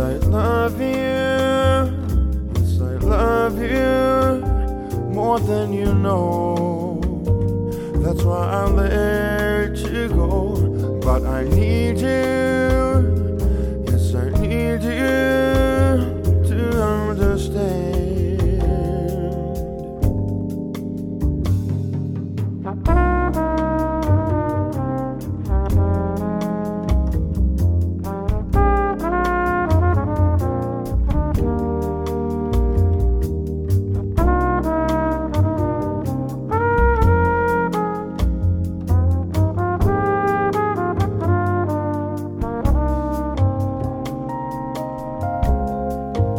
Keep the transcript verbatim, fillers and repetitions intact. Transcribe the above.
I love you, yes I love you more than you know. That's why I let you go, but I need you